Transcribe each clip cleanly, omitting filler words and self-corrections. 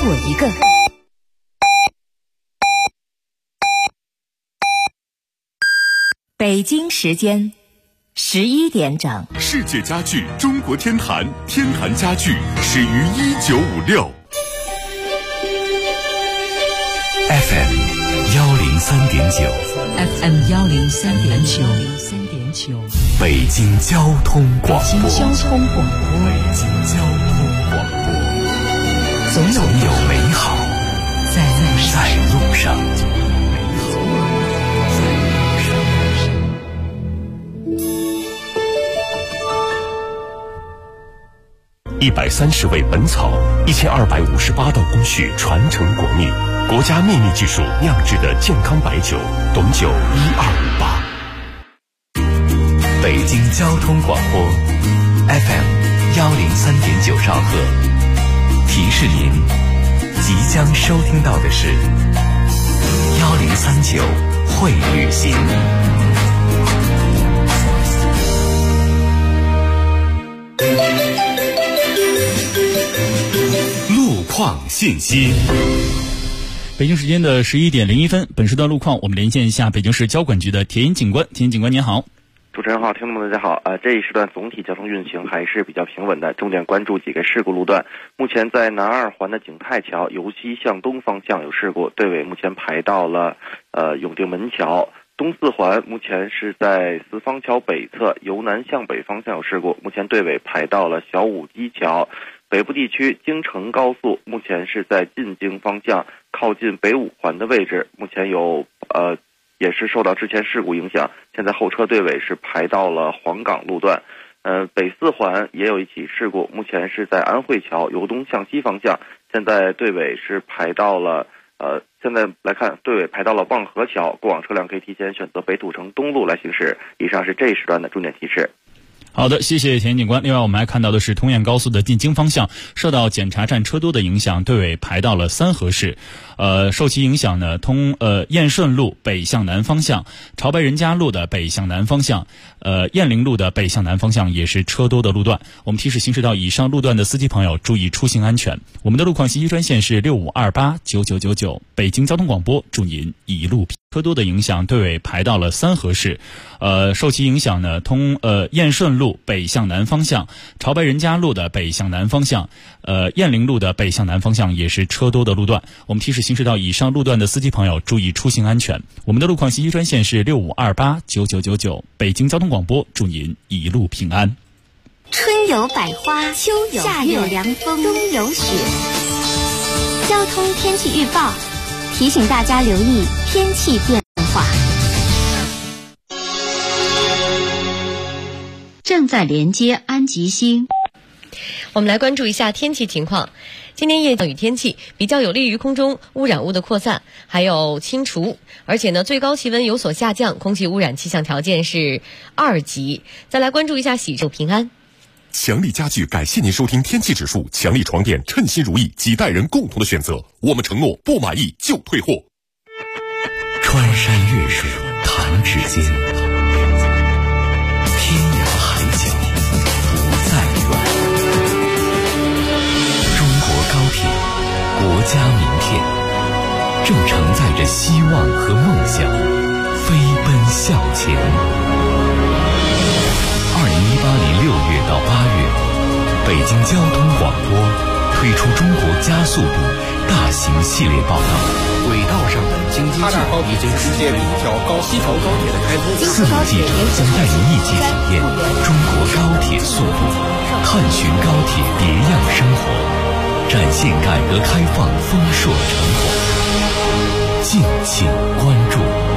我一个。北京时间11点整。 世界家具中国天坛，天坛家具始于1956。 FM 103.9 FM 103.9 北京交通广播。 北京交通广播。总有美好在路上。130味本草，1258道工序传承国秘，国家秘密技术酿制的健康白酒，董酒1258。北京交通广播 FM 103.9兆赫，提示您即将收听到的是1039会旅行。路况信息。 北京时间的11点01分，本时段路况我们连线一下北京市交管局的田英警官。田英警官您好。 主持人好，听众们大家好。这一时段总体交通运行还是比较平稳的，重点关注几个事故路段。目前在南二环的景泰桥由西向东方向有事故，队尾目前排到了永定门桥。东四环目前是在四方桥北侧由南向北方向有事故，目前队尾排到了小武基桥。北部地区京承高速目前是在进京方向靠近北五环的位置，目前有也是受到之前事故影响，现在后车队尾是排到了黄岗路段。北四环也有一起事故，目前是在安慧桥由东向西方向，现在队尾是排到了现在来看队尾排到了望河桥，过往车辆可以提前选择北土城东路来行驶。以上是这一时段的重点提示。 好的，谢谢田警官。另外我们还看到的是通燕高速的进京方向受到检查站车多的影响，队尾排到了三河市。受其影响呢，燕顺路北向南方向、朝白人家路的北向南方向、燕陵路的北向南方向也是车多的路段。我们提示行驶到以上路段的司机朋友注意出行安全。我们的路况信息专线是65289999，北京交通广播，祝您一路平安。车多的影响，队尾排到了三河市。受其影响呢，燕顺路北向南方向、朝白人家路的北向南方向、燕陵路的北向南方向也是车多的路段。我们提示行驶到以上路段的司机朋友注意出行安全。我们的路况信息专线是65289999，北京交通广播，祝您一路平安。 春有百花，秋有夏有凉风，冬有雪。交通天气预报提醒大家留意天气变化。 正在连接安吉星。 我们来关注一下天气情况。今天夜降雨天气比较有利于空中污染物的扩散还有清除，而且呢最高气温有所下降，空气污染气象条件是2级。再来关注一下喜寿平安。 强力家具感谢您收听天气指数，强力床垫称心如意，几代人共同的选择，我们承诺不满意就退货。 穿山越水弹指间，天涯海角不再远。中国高铁，国家名片，正承载着希望和梦想飞奔向前。2018年6月到8月，北京交通广播推出中国加速度大型系列报道。 轨道上的京津冀已经世界第一条西条高铁的开通。 4路记者将带您一起体验中国高铁速度，探寻高铁别样生活，展现改革开放丰硕成果。敬请关注。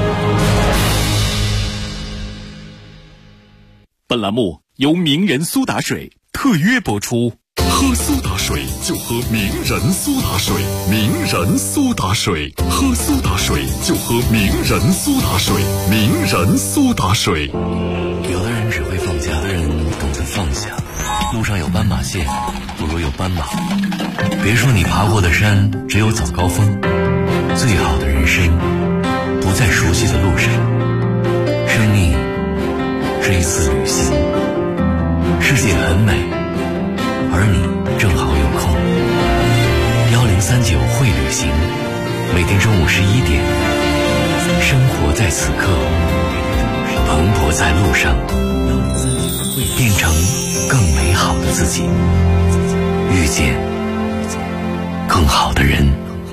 本栏目由名人苏打水特约播出。喝苏打水就喝名人苏打水，名人苏打水，喝苏打水就喝名人苏打水，名人苏打水。 有的人只会放假，有的人懂得放下。路上有斑马线，不如有斑马。别说你爬过的山只有早高峰，最好的人生不在熟悉的路上。生命是一次旅行，世界很美，而你正好有空。 1039会旅行，每天中午11点，生活在此刻，蓬勃在路上，变成更美好的自己，遇见更好的人。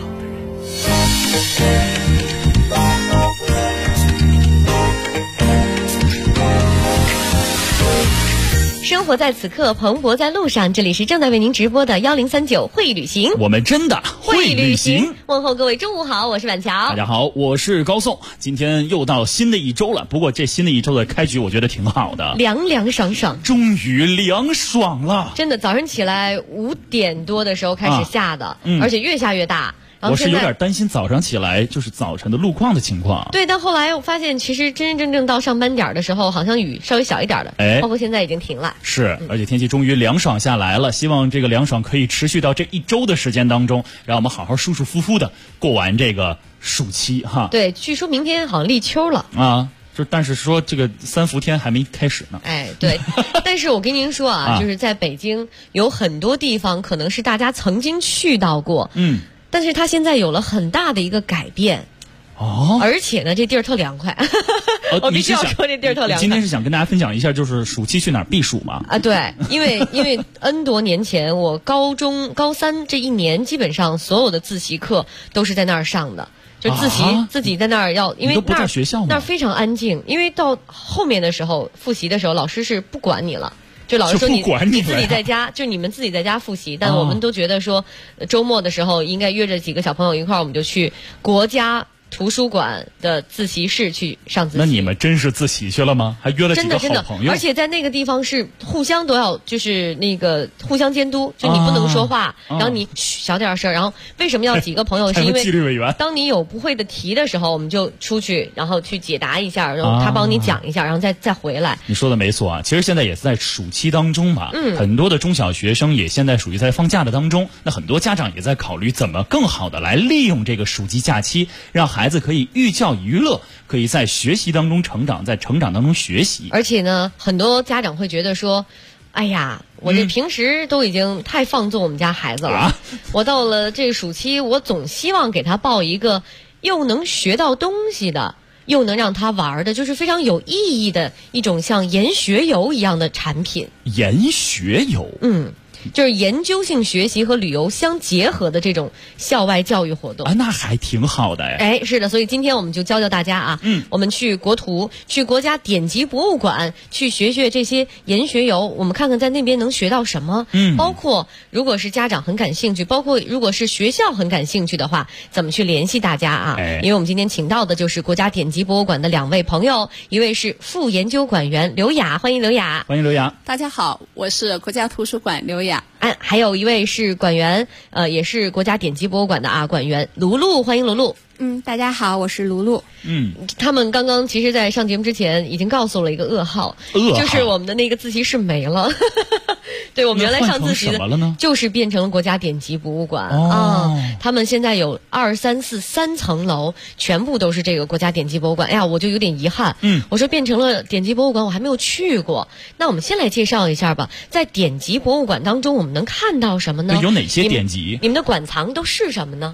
生活在此刻，蓬勃在路上。这里是正在为您直播的1039会旅行， 我们真的会旅行。 问候各位中午好，我是板桥。 大家好，我是高颂。今天又到新的一周了，不过这新的一周的开局我觉得挺好的， 凉凉爽爽， 终于凉爽了。 真的，早上起来5点多的时候开始下的，而且越下越大。 我是有点担心早上起来就是早晨的路况的情况。 对，但后来我发现其实真真正正到上班点的时候，好像雨稍微小一点的，包括现在已经停了。 是，而且天气终于凉爽下来了，希望这个凉爽可以持续到这一周的时间当中，让我们好好舒舒服服的过完这个暑期哈。 对，据说明天好像立秋了啊。但是说这个三伏天还没开始呢。 哎，对，但是我跟您说啊，就是在北京有很多地方可能是大家曾经去到过，但是它现在有了很大的一个改变，而且呢，这地儿特凉快。我必须要说这地儿特凉快。 今天是想跟大家分享一下，就是暑期去哪儿避暑嘛？ 啊，对，因为 N 多年前，我高中高3这一年，基本上所有的自习课都是在那儿上的。就自习，自己在那儿要，因为你都不在学校吗？ 那儿非常安静，因为到后面的时候复习的时候，老师是不管你了。就老师说你自己在家，就你们自己在家复习，但我们都觉得说，周末的时候应该约着几个小朋友一块儿，我们就去国家图书馆的自习室去上自习。 那你们真是自习去了吗？还约了几个好朋友？ 而且在那个地方是互相都要，就是那个互相监督，就你不能说话，然后你小点声。然后为什么要几个朋友？是因为纪律委员。 当你有不会的题的时候，我们就出去，然后去解答一下，然后他帮你讲一下，然后再回来。 你说的没错啊，其实现在也是在暑期当中嘛，很多的中小学生也现在属于在放假的当中。那很多家长也在考虑怎么更好的来利用这个暑期假期，让孩子可以寓教于乐，可以在学习当中成长，在成长当中学习。 而且呢，很多家长会觉得说，哎呀，我这平时都已经太放纵我们家孩子了，我到了这暑期，我总希望给他报一个又能学到东西的，又能让他玩的，就是非常有意义的一种像研学游一样的产品。 研学游， 就是研究性学习和旅游相结合的这种校外教育活动啊，那还挺好的哎。是的，所以今天我们就教大家啊，我们去国图，去国家典籍博物馆，去学学这些研学游，我们看看在那边能学到什么。包括如果是家长很感兴趣，包括如果是学校很感兴趣的话，怎么去联系大家啊？因为我们今天请到的就是国家典籍博物馆的2位朋友，一位是副研究馆员刘雅，欢迎刘雅。 欢迎刘雅。 大家好，我是国家图书馆刘雅。 还有一位是馆员，也是国家典籍博物馆的馆员卢璐，欢迎卢璐。 大家好，我是卢璐。 他们刚刚其实在上节目之前已经告诉了一个噩耗，就是我们的那个自习室没了。对，我们原来上自习的就是变成了国家典籍博物馆他们现在有2、3、4 3层楼，全部都是这个国家典籍博物馆。哎呀，我就有点遗憾。我说变成了典籍博物馆，我还没有去过。那我们先来介绍一下吧，在典籍博物馆当中，我们能看到什么呢？ 有哪些典籍？ 你们的馆藏都是什么呢？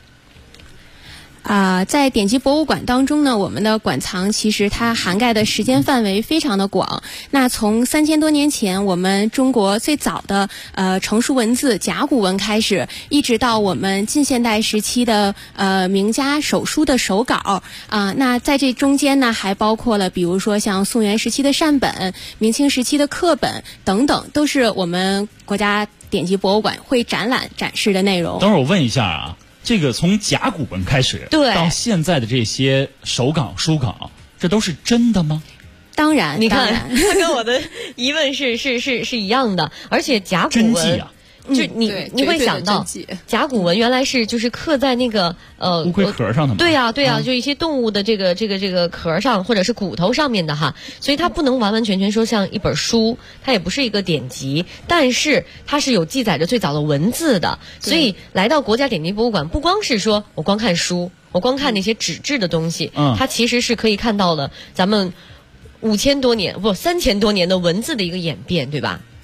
在典籍博物馆当中呢，我们的馆藏其实它涵盖的时间范围非常的广。那从3000多年前，我们中国最早的成书文字甲骨文开始，一直到我们近现代时期的名家手书的手稿那在这中间呢，还包括了比如说像宋元时期的善本、明清时期的课本等等，都是我们国家典籍博物馆会展览展示的内容。 等会儿我问一下啊。这个从甲骨文开始， 对， 到现在的这些手稿、书稿，这都是真的吗？ 当然， 你看，他跟我的疑问是一样的，而且甲骨文。 真迹啊。 就你会想到甲骨文原来是就是刻在那个乌龟壳上的吗？ 对呀，就一些动物的这个壳上或者是骨头上面的哈，所以它不能完完全全说像一本书，它也不是一个典籍，但是它是有记载着最早的文字的。所以来到国家典籍博物馆，不光是说我光看书，我光看那些纸质的东西，它其实是可以看到了咱们3000多年的文字的一个演变，对吧？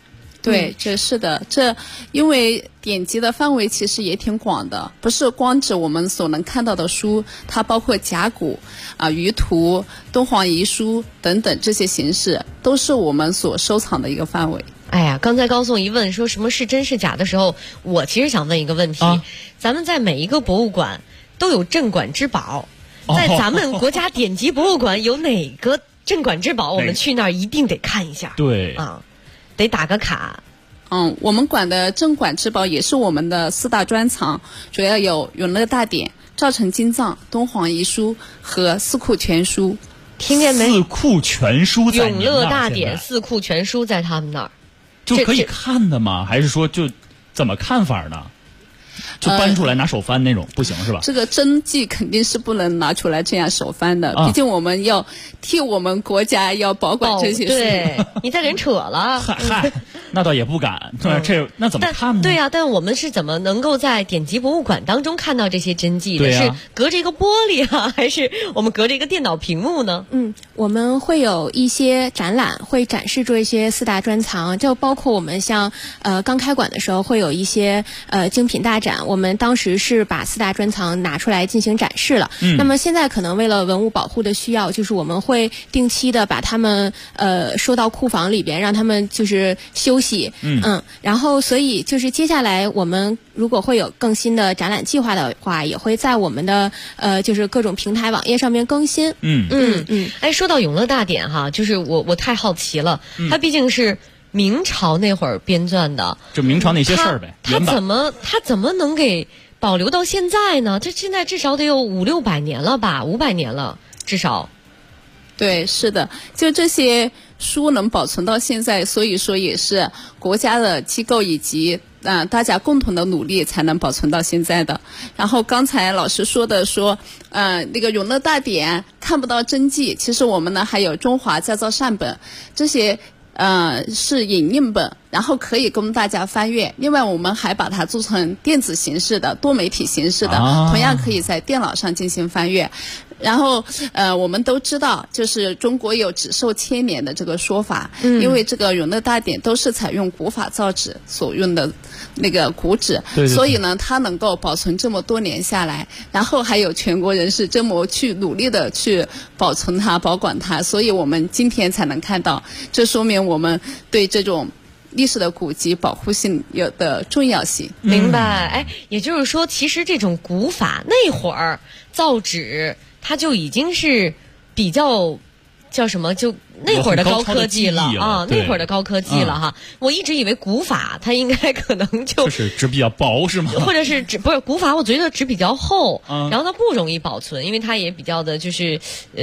对，这是的，因为典籍的范围其实也挺广的，不是光指我们所能看到的书，它包括甲骨舆图、敦煌遗书等等这些形式，都是我们所收藏的一个范围。 哎呀，刚才高颂一问说什么是真是假的时候，我其实想问一个问题，咱们在每一个博物馆都有镇馆之宝，在咱们国家典籍博物馆有哪个镇馆之宝我们去那儿一定得看一下？ 对得打个卡。 我们馆的镇馆之宝也是我们的4大专藏，主要有《永乐大典》、赵城金藏、敦煌遗书和四库全书。 听见没？ 四库全书在永乐大典、四库全书在他们那儿， 就可以看的吗？还是说就怎么看法呢？就搬出来拿手翻那种不行是吧？ 这个真迹肯定是不能拿出来这样手翻的，毕竟我们要替我们国家要保管这些书。 对，你再人扯了。 嗨，那倒也不敢。那怎么看呢？ 对呀，但我们是怎么能够在典籍博物馆当中看到这些真迹的？是隔着一个玻璃啊，还是我们隔着一个电脑屏幕呢？ 我们会有一些展览会展示这些4大专藏，就包括我们像刚开馆的时候会有一些精品大展，我们当时是把4大专藏拿出来进行展示了。那么现在可能为了文物保护的需要，就是我们会定期的把它们收到库房里边，让他们就是休息。然后所以就是接下来我们如果会有更新的展览计划的话，也会在我们的就是各种平台网页上面更新。 哎，说到永乐大典哈，就是我太好奇了，它毕竟是明朝那会儿编纂的， 就明朝那些事儿呗。 他怎么能给保留到现在呢？这现在至少得有500-600年了吧，500年了至少。 对，是的，就这些书能保存到现在，所以说也是国家的机构以及大家共同的努力才能保存到现在的。然后刚才老师说的那个永乐大典看不到真迹，其实我们呢还有中华驾照善本，这些是影印本，然后可以供大家翻阅。另外我们还把它做成电子形式的多媒体形式的，同样可以在电脑上进行翻阅。然后我们都知道，就是中国有纸寿千年的这个说法，因为这个永乐大典都是采用古法造纸所用的那个古纸，所以呢它能够保存这么多年下来，然后还有全国人士这么去努力的去保存它保管它，所以我们今天才能看到，这说明我们对这种历史的古籍保护性有的重要性。 明白。哎，也就是说其实这种古法那会儿造纸它就已经是比较叫什么，就那会儿的高科技了啊，那会儿的高科技了哈。我一直以为古法它应该可能就是纸比较薄是吗？ 或者是纸不是古法，我觉得纸比较厚，然后它不容易保存，因为它也比较的就是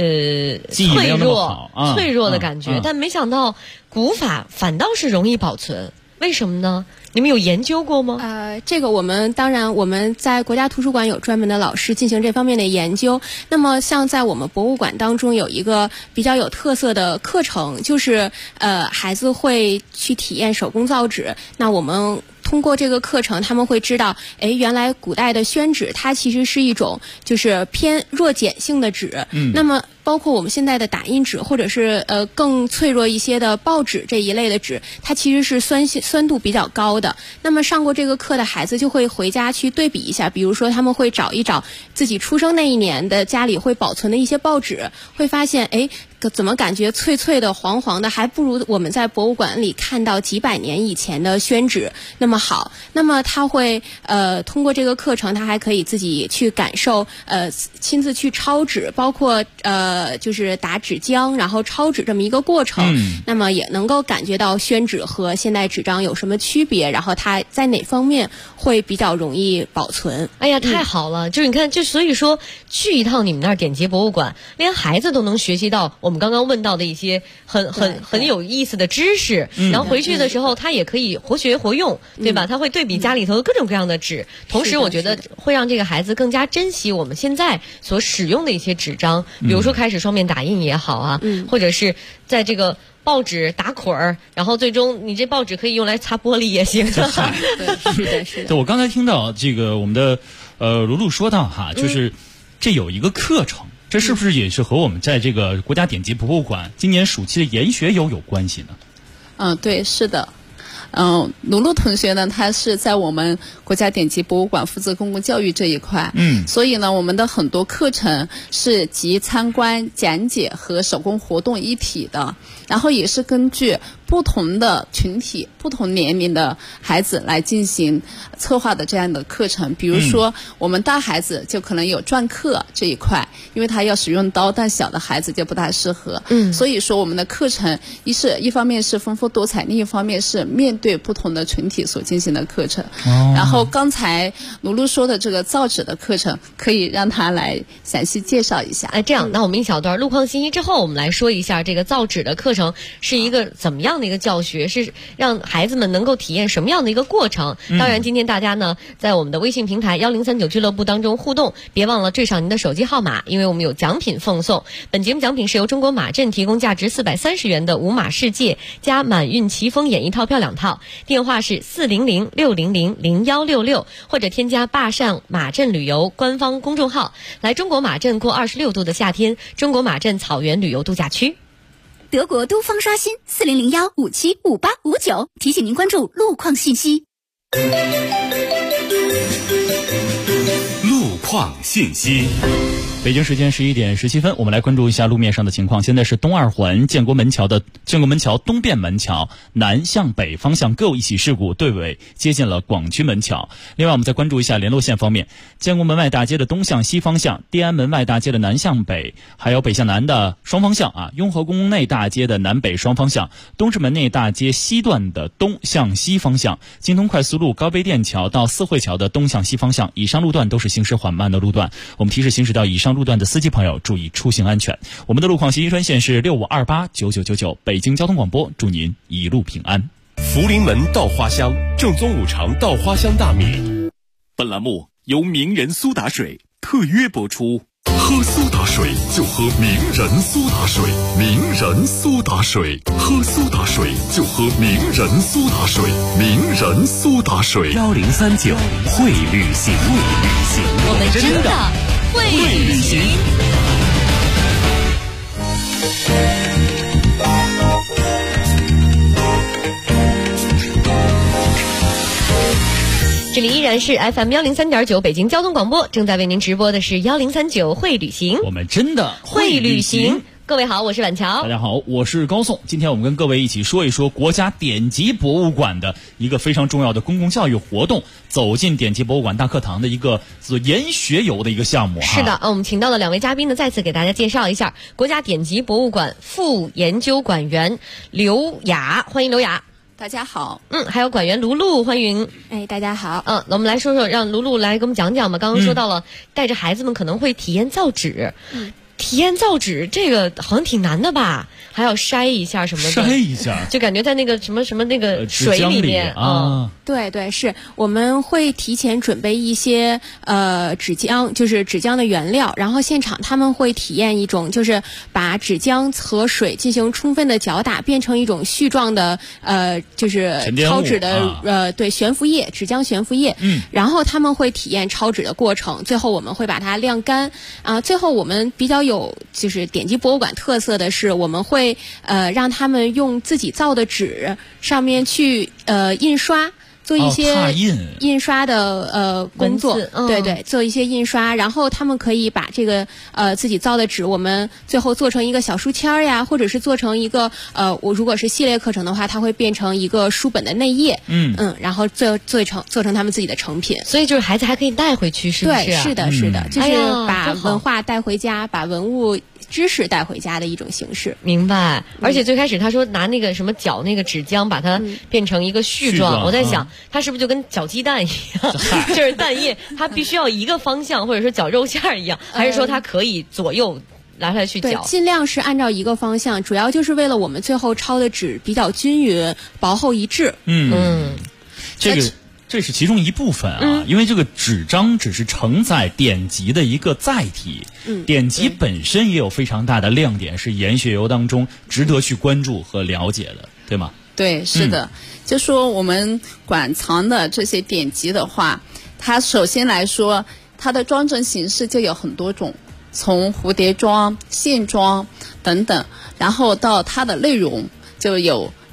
脆弱的感觉。但没想到古法反倒是容易保存，为什么呢？你们有研究过吗？ 这个我们在国家图书馆有专门的老师进行这方面的研究。那么像在我们博物馆当中有一个比较有特色的课程，就是孩子会去体验手工造纸。那我们通过这个课程，他们会知道，原来古代的宣纸它其实是一种就是偏弱碱性的纸。那么包括我们现在的打印纸，或者是更脆弱一些的报纸这一类的纸，它其实是酸度比较高的。那么上过这个课的孩子就会回家去对比一下，比如说他们会找一找自己出生那一年的家里会保存的一些报纸，会发现怎么感觉脆脆的黄黄的，还不如我们在博物馆里看到几百年以前的宣纸那么好。那么他会通过这个课程，他还可以自己去感受亲自去抄纸，包括就是打纸浆然后抄纸这么一个过程。那么也能够感觉到宣纸和现代纸张有什么区别，然后它在哪方面会比较容易保存。 哎呀，太好了！就是你看，就所以说去一趟你们那儿典籍博物馆，连孩子都能学习到我们刚刚问到的一些很有意思的知识，然后回去的时候他也可以活学活用，对吧？他会对比家里头各种各样的纸，同时我觉得会让这个孩子更加珍惜我们现在所使用的一些纸张，比如说开始双面打印也好啊，或者是在这个报纸打捆儿，然后最终你这报纸可以用来擦玻璃也行。 是的。 对，我刚才听到这个我们的卢璐说到哈，就是这有一个课程，这是不是也是和我们在这个国家典籍博物馆今年暑期的研学有关系呢？ 对，是的。 卢璐同学呢，他是在我们国家典籍博物馆负责公共教育这一块，所以呢，我们的很多课程是集参观、讲解和手工活动一体的，然后也是根据不同的群体、不同年龄的孩子来进行策划的这样的课程。比如说，我们大孩子就可能有篆刻这一块，因为他要使用刀，但小的孩子就不大适合。所以说我们的课程一方面是丰富多彩，另一方面是面对不同的群体所进行的课程。然后刚才卢璐说的这个造纸的课程，可以让他来详细介绍一下。 这样，那我们一小段路况信息之后，我们来说一下这个造纸的课程是一个怎么样的一个教学，是让孩子们能够体验什么样的一个过程。当然今天大家呢在我们的微信平台1039俱乐部当中互动，别忘了缀上您的手机号码，因为我们有奖品奉送。本节目奖品是由中国马镇提供价值430元的五马世界加满运奇峰演艺套票2套，电话是400-600-0166，或者添加坝上马镇旅游官方公众号，来中国马镇过26度的夏天，中国马镇草原旅游度假区。 德国都方刷新4001575859，提醒您关注路况信息。 路况信息。 北京时间11点17分，我们来关注一下路面上的情况。现在是东二环建国门桥东便门桥南向北方向各有一起事故，队尾接近了广渠门桥。另外我们再关注一下联络线方面，建国门外大街的东向西方向，地安门外大街的南向北，还有北向南的双方向雍和宫内大街的南北双方向，东直门内大街西段的东向西方向，京通快速路高碑店桥到四惠桥的东向西方向，以上路段都是行驶缓慢的路段。我们提示行驶到以上路段的司机朋友注意出行安全。我们的路况信息专线是65289999，北京交通广播，祝您一路平安。 福临门稻花香，正宗五常稻花香大米。本栏目由名人苏打水特约播出。喝苏打水就喝名人苏打水，名人苏打水，喝苏打水就喝名人苏打水，名人苏打水。 1039会旅行， 我们真的会旅行。这里依然是 FM103.9 北京交通广播，正在为您直播的是1039会旅行， 我们真的会旅行。各位好，我是婉乔。 大家好，我是高颂。今天我们跟各位一起说一说国家典籍博物馆的一个非常重要的公共教育活动，走进典籍博物馆大课堂的一个研学游的一个项目。 是的，我们请到了2位嘉宾呢，再次给大家介绍一下国家典籍博物馆副研究馆员刘雅，欢迎刘雅。 大家好。 还有馆员卢璐，欢迎。 大家好。 那我们来说说，让卢璐来给我们讲讲吧。刚刚说到了，带着孩子们可能会体验造纸。体验造纸这个好像挺难的吧？还要筛一下什么的。 筛一下， 就感觉在那个什么那个水里面啊。 对，是我们会提前准备一些纸浆，就是纸浆的原料，然后现场他们会体验一种，就是把纸浆和水进行充分的搅打，变成一种絮状的就是抄纸的悬浮液，纸浆悬浮液。然后他们会体验抄纸的过程，最后我们会把它晾干最后我们比较有就是典籍博物馆特色的是，我们会让他们用自己造的纸上面去印刷。做一些印刷的工作，对，做一些印刷，然后他们可以把这个自己造的纸，我们最后做成一个小书签呀，或者是做成一个我如果是系列课程的话，它会变成一个书本的内页，然后做成他们自己的成品。 所以就是孩子还可以带回去，是不是？ 对，是的，就是把文化带回家，把文物知识带回家的一种形式。 明白。而且最开始他说拿那个什么搅那个纸浆，把它变成一个絮状，我在想它是不是就跟搅鸡蛋一样，就是蛋液它必须要一个方向，或者说搅肉馅一样，还是说它可以左右来去搅？ 对，尽量是按照一个方向，主要就是为了我们最后抄的纸比较均匀、薄厚一致。 这是其中一部分因为这个纸张只是承载典籍的一个载体，典籍本身也有非常大的亮点，是研学游当中值得去关注和了解的，对吗？ 对，是的。就说我们馆藏的这些典籍的话，它首先来说，它的装帧形式就有很多种，从蝴蝶装、线装等等，然后到它的内容就有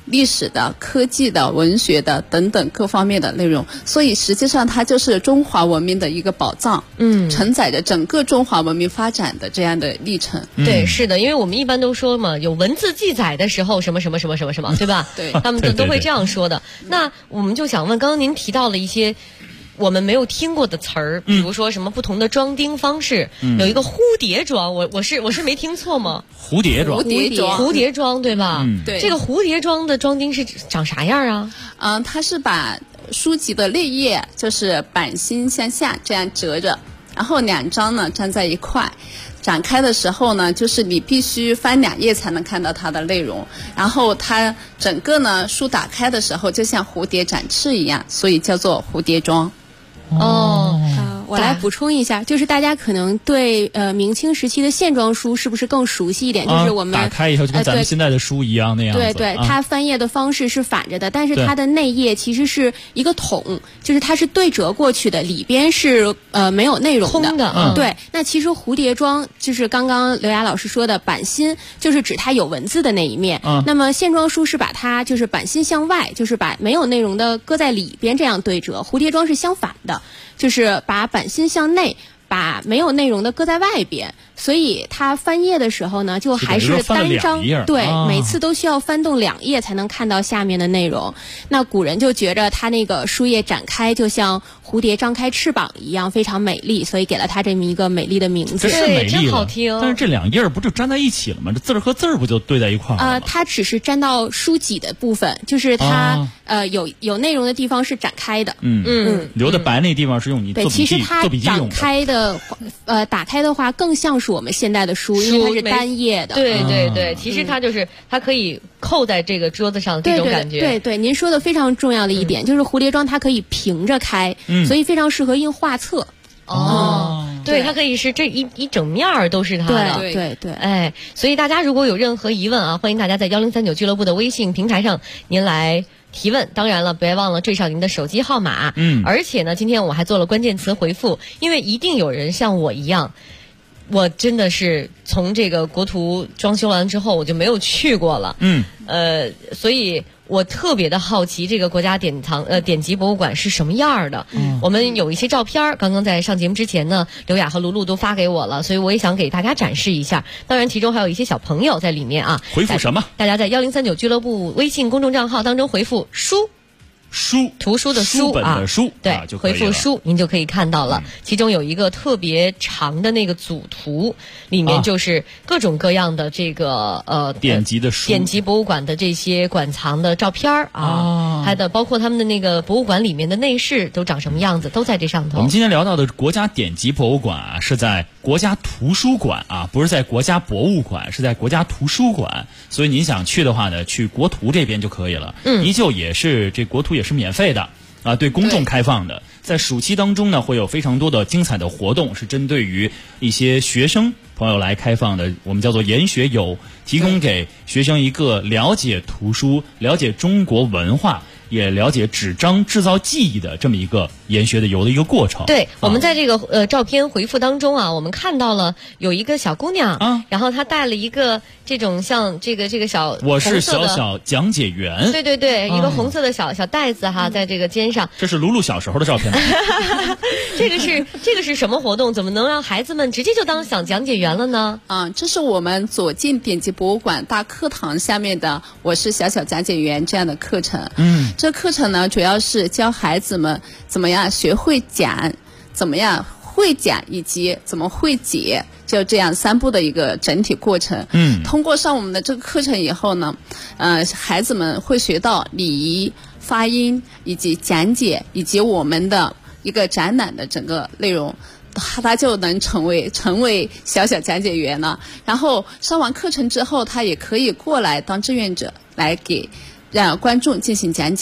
历史的、科技的、文学的等等各方面的内容，所以实际上它就是中华文明的一个宝藏，承载着整个中华文明发展的这样的历程。 对，是的，因为我们一般都说嘛，有文字记载的时候什么什么什么什么什么，对吧？ 对， 他们都会这样说的。那我们就想问，刚刚您提到了一些我们没有听过的词儿，比如说什么不同的装订方式，有一个蝴蝶装，我是没听错吗？ 蝴蝶装， 蝴蝶装对吧？ 对， 这个蝴蝶装的装订是长啥样啊？ 它是把书籍的内页就是版心向下这样折着，然后2张呢粘在一块。展开的时候呢，就是你必须翻2页才能看到它的内容，然后它整个呢书打开的时候就像蝴蝶展翅一样，所以叫做蝴蝶装。 我来补充一下，就是大家可能对明清时期的线装书是不是更熟悉一点？就是我们打开以后就跟咱们现在的书一样那样子。 对对，它翻页的方式是反着的，但是它的内页其实是一个桶，就是它是对折过去的，里边是没有内容的。 空的。 对，那其实蝴蝶装就是刚刚刘雅老师说的版心，就是指它有文字的那一面。那么线装书是把它就是版心向外，就是把没有内容的搁在里边这样对折。蝴蝶装是相反的，就是把版心向内，把没有内容的搁在外边，所以它翻页的时候呢，就还是单张，对，每次都需要翻动2页才能看到下面的内容。那古人就觉着它那个书页展开就像蝴蝶张开翅膀一样，非常美丽，所以给了它这么一个美丽的名字。 这是美丽了， 真好听。 但是这2页不就粘在一起了吗？这字儿和字儿不就对在一块儿了吗？ 它只是粘到书脊的部分，就是它有内容的地方是展开的。 留的白那地方是用你做笔记， 对，其实它展开的打开的话更像是我们现代的书，因为它是单页的。 对对对，其实它就是它可以扣在这个桌子上这种感觉。 对对，您说的非常重要的一点就是蝴蝶装它可以平着开，所以非常适合印画册。 对，它可以是这一整面儿都是它的。 对， 哎，所以大家如果有任何疑问啊，欢迎大家在1039俱乐部的微信平台上您来提问。当然了，别忘了缀上您的手机号码。而且呢，今天我还做了关键词回复，因为一定有人像我一样，我真的是从这个国图装修完之后我就没有去过了。所以我特别的好奇这个国家典籍博物馆是什么样的。我们有一些照片，刚刚在上节目之前呢，刘雅和卢璐都发给我了，所以我也想给大家展示一下。当然其中还有一些小朋友在里面啊。 回复什么？ 大家在1039俱乐部微信公众账号当中回复书，图书的书本的书， 对，回复书您就可以看到了。其中有一个特别长的那个组图，里面就是各种各样的这个典籍的书， 典籍博物馆的这些馆藏的照片还的包括他们的那个博物馆里面的内饰都长什么样子，都在这上头。 我们今天聊到的国家典籍博物馆是在国家图书馆不是在国家博物馆，是在国家图书馆。所以您想去的话呢，去国图这边就可以了。依旧也是这国图也是免费的对公众开放的。在暑期当中呢，会有非常多的精彩的活动，是针对于一些学生朋友来开放的，我们叫做研学游，提供给学生一个了解图书、了解中国文化，也了解纸张制造技艺的这么一个研学的游的一个过程。 对，我们在这个照片回复当中我们看到了有一个小姑娘然后她带了一个这种像这个小我是小小讲解员。 对对对，一个红色的小袋子在这个肩上。 这是卢璐小时候的照片吗？ 这个是什么活动？怎么能让孩子们直接就当小讲解员了呢？ 这是我们左近典籍博物馆大课堂下面的我是小小讲解员这样的课程。这课程呢，主要是教孩子们怎么样学会讲，怎么样会讲，以及怎么会解，就这样3步的一个整体过程。通过上我们的这个课程以后呢，孩子们会学到礼仪、发音以及讲解，以及我们的一个展览的整个内容。他就能成为小小讲解员了。然后上完课程之后，他也可以过来当志愿者，来给让观众进行讲解。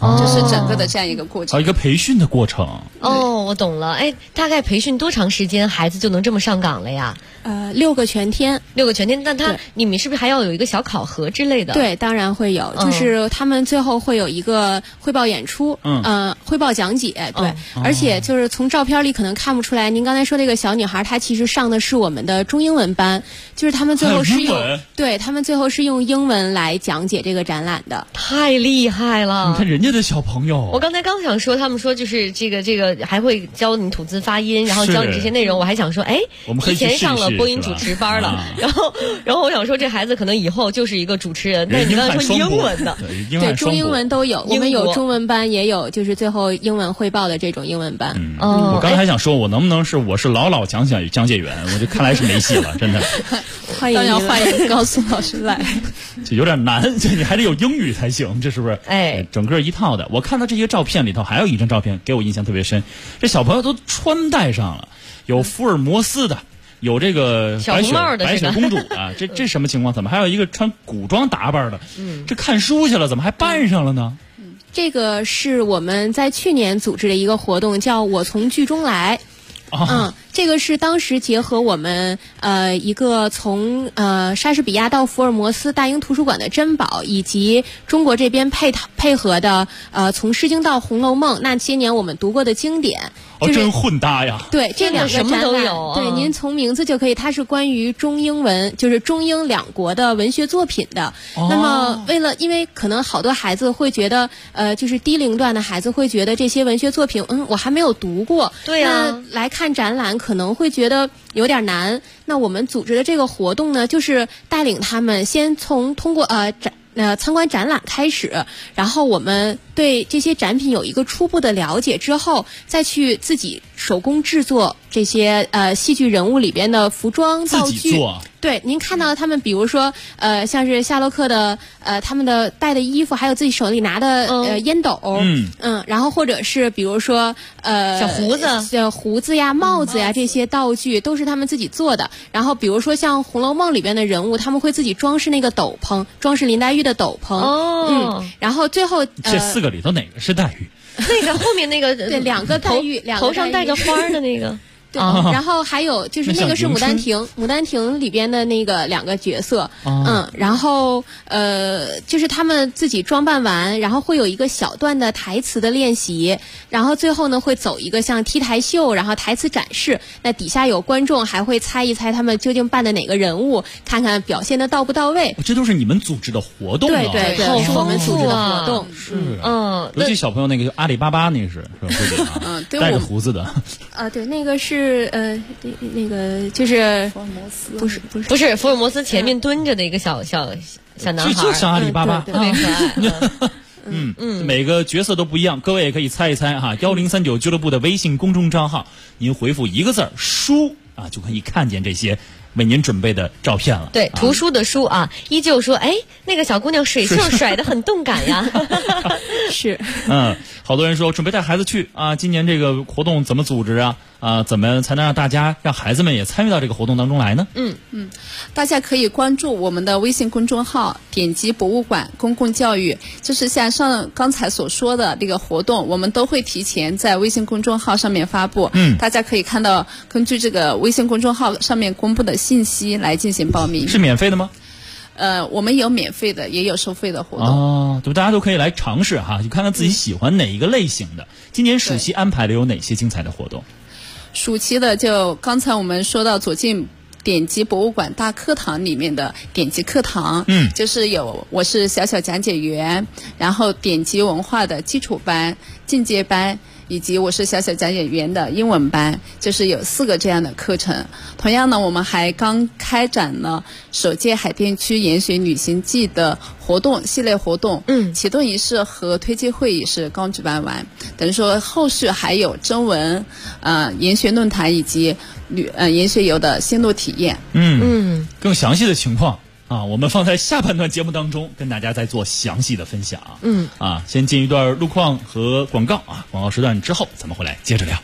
就是整个的这样一个过程， 一个培训的过程。 哦，我懂了。哎，大概培训多长时间，孩子就能这么上岗了呀 ？6个全天 ，6个全天。但你们是不是还要有一个小考核之类的？ 对，当然会有，就是他们最后会有一个汇报演出，汇报讲解。对，而且就是从照片里可能看不出来，您刚才说这个小女孩，她其实上的是我们的中英文班，就是他们最后是他们最后是用英文来讲解这个展览的， 太厉害了！ 你看人家的小朋友， 我刚才刚想说，他们说就是这个还会教你吐字发音，然后教你这些内容，我还想说，哎， 我们提前上了播音主持班了，然后我想说这孩子可能以后就是一个主持人。但是你刚才说英文的， 对，中英文都有，我们有中文班，也有就是最后英文汇报的这种英文班。 我刚才还想说，我能不能是我是老讲解员？我这看来是没戏了，真的。 欢迎高苏老师来， 这有点难，这你还得有英语才行，这是不是？ 哎， 整个一套的。我看到这些照片里头，还有一张照片给我印象特别深，这小朋友都穿戴上了，有福尔摩斯的，有这个白雪公主啊，这什么情况？怎么还有一个穿古装打扮的？这看书去了，怎么还扮上了呢？ 这个是我们在去年组织的一个活动，叫我从剧中来。这个是当时结合我们一个从莎士比亚到福尔摩斯大英图书馆的珍宝，以及中国这边配合的从诗经到红楼梦那些年我们读过的经典。 真混搭呀！ 对，这两个什么都有。 对，您从名字就可以，它是关于中英文，就是中英两国的文学作品的。那么因为可能好多孩子会觉得，就是低龄段的孩子会觉得这些文学作品，我还没有读过。 对呀。 那来看展览可能会觉得有点难。那我们组织的这个活动呢，就是带领他们先通过参观展览开始，然后我们对这些展品有一个初步的了解之后，再去自己手工制作这些戏剧人物里边的服装道具。 自己做。 对，您看到他们，比如说像是夏洛克的他们的戴的衣服，还有自己手里拿的烟斗，然后或者是比如说小胡子呀、帽子呀这些道具都是他们自己做的。然后比如说像《红楼梦》里边的人物，他们会自己装饰那个斗篷，装饰林黛玉的斗篷。然后最后这4个里头哪个是黛玉？ 那个后面那个对，2个黛玉， 头上戴着花的那个。 对，然后还有就是那个是《牡丹亭》，《牡丹亭》里边的那个2个角色，然后就是他们自己装扮完，然后会有一个小段的台词的练习，然后最后呢会走一个像 T 台秀，然后台词展示，那底下有观众还会猜一猜他们究竟扮的哪个人物，看看表现的到不到位。 这都是你们组织的活动啊？ 对，是我们组织的活动。 是，尤其小朋友那个阿里巴巴那个是带着胡子的。 对，那个是那个就是福尔摩斯， 不是福尔摩斯前面蹲着的一个小男孩， 就像阿里巴巴， 特别可爱。 每个角色都不一样，各位也可以猜一猜哈。1039俱乐部的微信公众账号，您回复1个字书啊，就可以看见这些为您准备的照片了。 对，图书的书啊，依旧说，哎，那个小姑娘水袖甩得很动感呀。 是， 好多人说准备带孩子去啊，今年这个活动怎么组织啊？怎么才能让孩子们也参与到这个活动当中来呢？ 大家可以关注我们的微信公众号，点击博物馆公共教育，就是像刚才所说的那个活动，我们都会提前在微信公众号上面发布。大家可以看到，根据这个微信公众号上面公布的信息来进行报名。 是免费的吗？ 我们有免费的，也有收费的活动。 就大家都可以来尝试哈，就看看自己喜欢哪一个类型的。今年暑期安排了有哪些精彩的活动？ 暑期的就刚才我们说到左近点击博物馆大课堂里面的点击课堂，就是有我是小讲解员，然后点击文化的基础班、进阶班，以及我是小讲解员的英文班，就是有4个这样的课程。同样呢，我们还刚开展了首届海淀区研学旅行季的活动系列活动，启动仪式和推介会议是刚举办完，等于说后续还有征文、研学论坛以及研学游的线路体验。 更详细的情况我们放在下半段节目当中跟大家再做详细的分享。先进一段路况和广告广告时段之后咱们回来接着聊。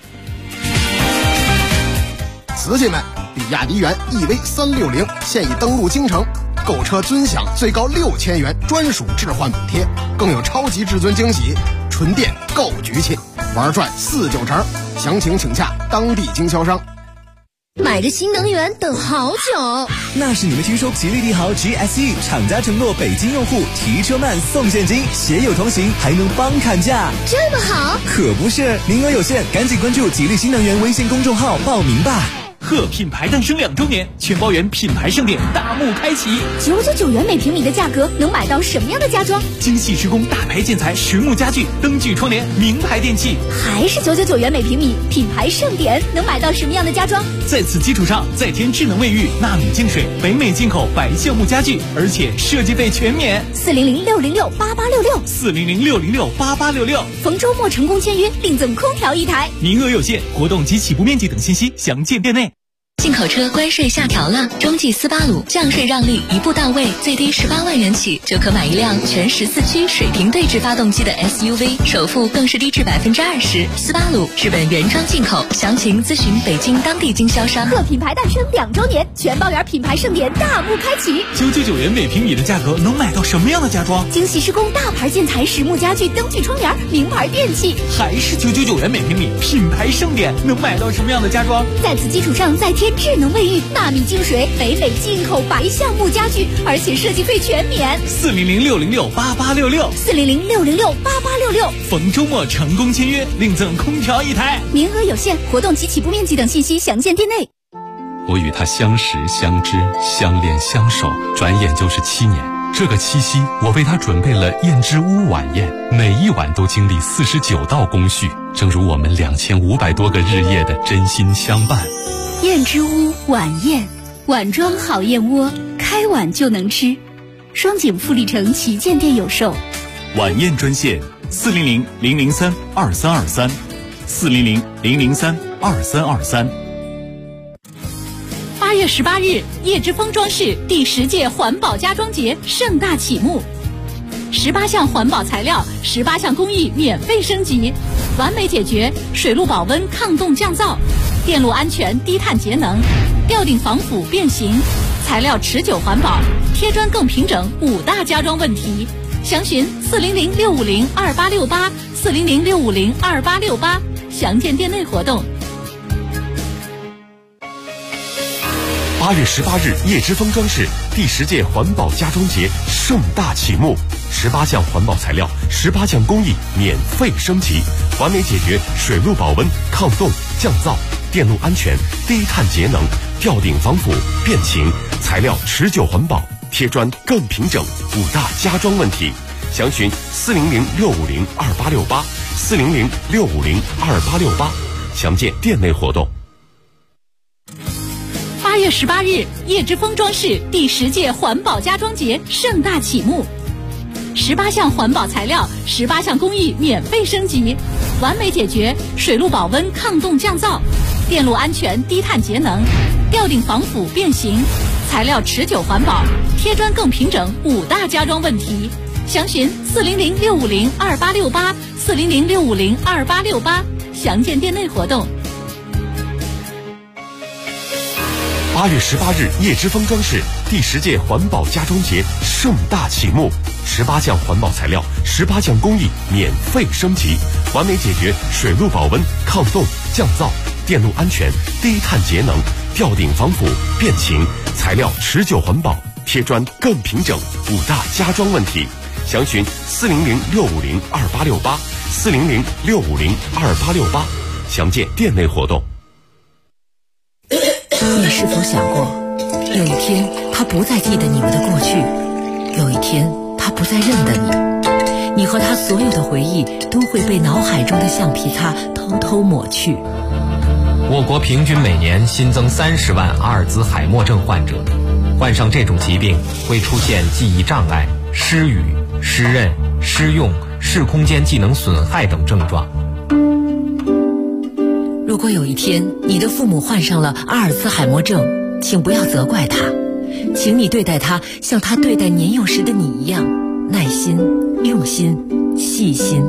瓷器们，比亚迪元 EV360现已登陆京城，购车尊享最高6000元专属置换补贴，更有超级至尊惊喜， 纯电够局气，玩转4、9成。详情请洽当地经销商。 买个新能源等好久， 那是你们听说吉利帝豪 GSE 厂家承诺北京用户提车慢送现金，携友同行还能帮砍价， 这么好？ 可不是，名额有限，赶紧关注吉利新能源微信公众号报名吧。 贺品牌诞生2周年，全包圆品牌盛典大幕开启 ，999元每平米的价格能买到什么样的家装？ 精细施工、大牌建材、实木家具、灯具窗帘、名牌电器， 还是999元每平米，品牌盛典能买到什么样的家装？ 在此基础上再添智能卫浴、纳米净水、北美进口白橡木家具，而且设计费全免。 400-606-8866，400-606-8866，逢周末成功签约，另赠空调1台， 名额有限，活动及起步面积等信息详见店内。 进口车关税下调了，中继斯巴鲁降税让利一步到位，最低18万元起就可买一辆全14驱水平对置发动机的 SUV， 首付更是低至20%。斯巴鲁日本原装进口，详情咨询北京当地经销商。 贺品牌诞生2周年，全包圆品牌盛典大幕开启 ，999元每平米的价格能买到什么样的家装？ 精细施工、大牌建材、实木家具、灯具窗帘、名牌电器， 还是999元每平米，品牌盛典能买到什么样的家装？ 在此基础上再添智能卫浴、纳米净水、北美进口白橡木家具，而且设计费全免。 400-606-8866，400-606-8866，逢周末成功签约，另赠空调1台， 名额有限，活动及起步面积等信息详见店内。 我与他相识、相知、相恋、相守，转眼就是7年。这个7夕，我为他准备了燕之屋晚宴，每一晚都经历49道工序，正如我们2500多个日夜的真心相伴。 燕之屋晚宴，碗装好燕窝，开碗就能吃。双井富力城旗舰店有售。 晚宴专线400-003-2323，400-003-2323。 8月18日，叶之峰装饰第10届环保家装节盛大启幕，18项环保材料，18项工艺免费升级，完美解决水路保温、抗冻降噪、电路安全、低碳节能、吊顶防腐变形、材料持久环保、贴砖更平整5大家装问题。详询400-650-2868，400-650-2868，详见店内活动。 8月18日，叶之峰装饰第10届环保家装节盛大启幕，18项环保材料，18项工艺免费升级，完美解决水路保温、抗冻、降噪、电路安全、低碳节能、吊顶防腐、变形、材料持久环保、贴砖更平整5大家装问题。详询400-650-2868，400-650-2868，详见店内活动。 8月18日，叶之峰装饰第10届环保家装节盛大启幕，18项环保材料，18项工艺免费升级，完美解决水路保温、抗冻降噪、电路安全、低碳节能、吊顶防腐变形、材料持久环保、贴砖更平整5大家装问题。详询400-650-2868，400-650-2868，详见店内活动。 8月18日，叶之峰装饰第10届环保家装节盛大启幕，18项环保材料，18项工艺免费升级，完美解决水路保温、抗冻、降噪、电路安全、低碳节能、吊顶防腐、变形、材料持久环保、贴砖更平整5大家装问题。详询400-650-2868，400-650-2868，详见店内活动。 你是否想过，有一天他不再记得你们的过去，有一天他不再认得你，你和他所有的回忆都会被脑海中的橡皮擦偷偷抹去。 我国平均每年新增30万阿尔兹海默症患者，患上这种疾病会出现记忆障碍、失语、失认、失用、视空间技能损害等症状。 如果有一天你的父母患上了阿尔兹海默症，请不要责怪他，请你对待他像他对待年幼时的你一样，耐心、用心、细心。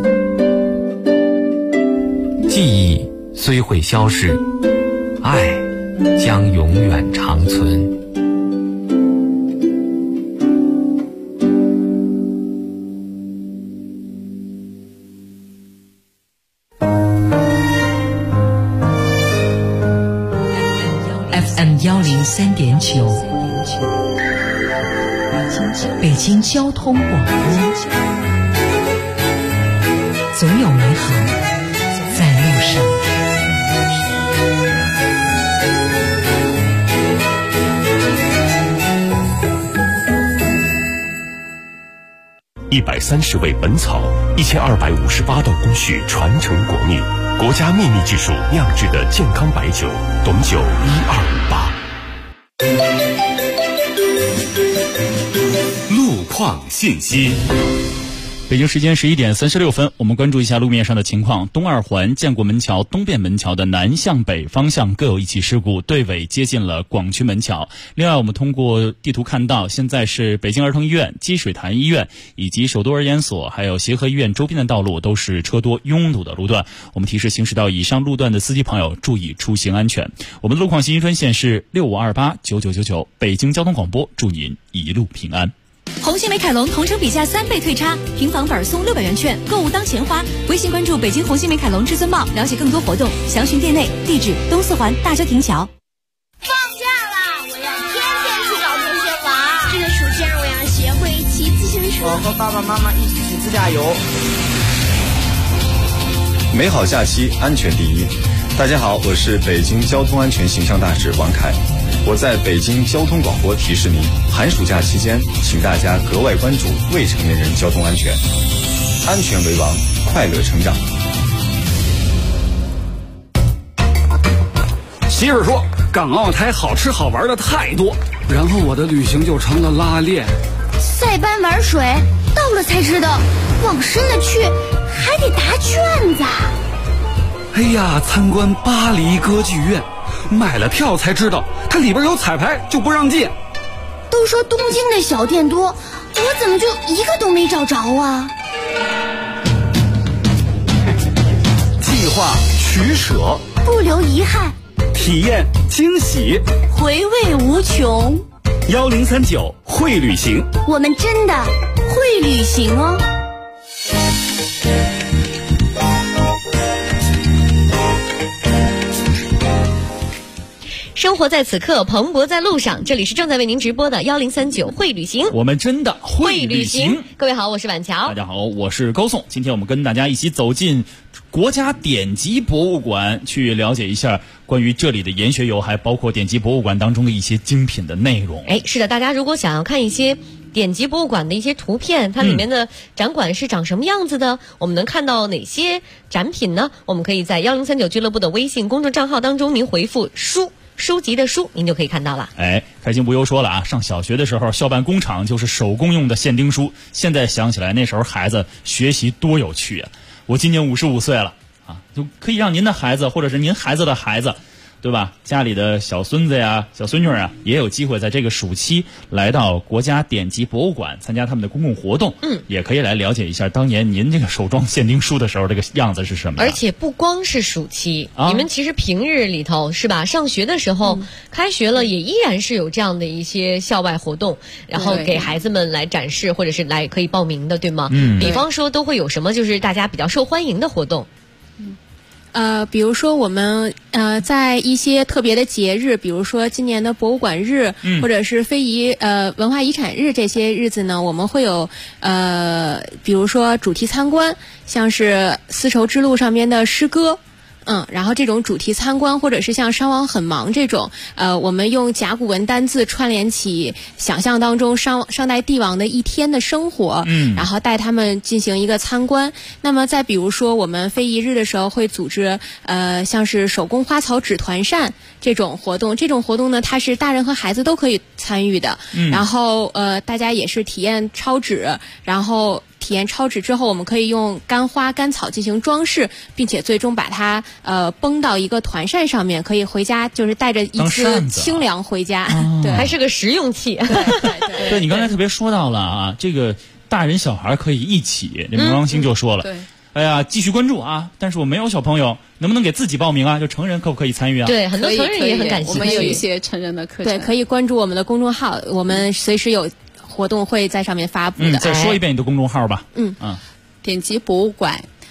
记忆虽会消逝，爱将永远长存。 FM103.9，北京交通广播，总有美好在路上。 130味本草，1258道工序传承国秘，国家秘密技术酿制的健康白酒，董酒1258。路况信息。 北京时间11点36分，我们关注一下路面上的情况。东二环建国门桥、东便门桥的南向北方向各有一起事故，队尾接近了广渠门桥。另外，我们通过地图看到，现在是北京儿童医院、积水潭医院以及首都儿研所还有协和医院周边的道路都是车多拥堵的路段。我们提示行驶到以上路段的司机朋友注意出行安全。我们的路况信息专线是65289999，北京交通广播，祝您一路平安。 红星美凯龙同城比价3倍退差，平房本送600元券，购物当钱花。微信关注北京红星美凯龙至尊报，了解更多活动，详询店内。地址：东四环大郊亭桥。 放假啦！我要天天去找同学玩。这个暑假我要学会骑自行车。 我和爸爸妈妈一起去自驾游。 美好假期，安全第一。大家好，我是北京交通安全形象大使王凯。我在北京交通广播提示您，寒暑假期间，请大家格外关注未成年人交通安全，安全为王，快乐成长。 媳妇说，港澳台好吃好玩的太多，然后我的旅行就成了拉练。 塞班玩水，到了才知道，往深了去还得答卷子。 哎呀，参观巴黎歌剧院，买了票才知道它里边有彩排，就不让进。 都说东京的小店多，我怎么就一个都没找着啊？ 计划取舍， 不留遗憾， 体验惊喜， 回味无穷。 1039会旅行， 我们真的会旅行哦。 生活在此刻，蓬勃在路上。这里是正在为您直播的1039会旅行， 我们真的会旅行。 各位好，我是婉乔。 大家好，我是高颂。今天我们跟大家一起走进国家典籍博物馆，去了解一下关于这里的研学游，还包括典籍博物馆当中的一些精品的内容。 是的，大家如果想要看一些典籍博物馆的一些图片，它里面的展馆是长什么样子的，我们能看到哪些展品呢？我们可以在1039俱乐部的微信公众账号当中，您回复书籍的书，您就可以看到了。 开心无忧说了啊，上小学的时候，校办工厂就是手工用的限定书。现在想起来，那时候孩子学习多有趣啊！我今年55岁了啊，就可以让您的孩子，或者是您孩子的孩子，对吧？家里的小孙子呀、小孙女啊，也有机会在这个暑期来到国家典籍博物馆参加他们的公共活动。也可以来了解一下当年您这个手装限定书的时候这个样子是什么样。 而且不光是暑期，你们其实平日里头是吧？上学的时候，开学了也依然是有这样的一些校外活动，然后给孩子们来展示，或者是来可以报名的，对吗？比方说都会有什么就是大家比较受欢迎的活动？ 比如说我们在一些特别的节日，比如说今年的博物馆日，或者是非遗文化遗产日这些日子呢，我们会有比如说主题参观，像是丝绸之路上面的诗歌。然后这种主题参观，或者是像商王很忙这种，我们用甲骨文单字串联起想象当中商代帝王的一天的生活，然后带他们进行一个参观。那么再比如说我们非遗日的时候会组织像是手工花草纸团扇这种活动，这种活动呢它是大人和孩子都可以参与的，然后大家也是体验抄纸，然后体验抄纸之后，我们可以用干花干草进行装饰，并且最终把它绷到一个团扇上面，可以回家就是带着一次清凉回家。对， 还是个实用器。 对，你刚才特别说到了啊，这个大人小孩可以一起。这明光星就说了，哎呀，继续关注啊！但是我没有小朋友，能不能给自己报名啊？就成人可不可以参与啊？ 对，很多成人也很感兴趣。 我们有一些成人的课程， 对，可以关注我们的公众号，我们随时有活动会在上面发布的。 再说一遍你的公众号吧。 典籍博物馆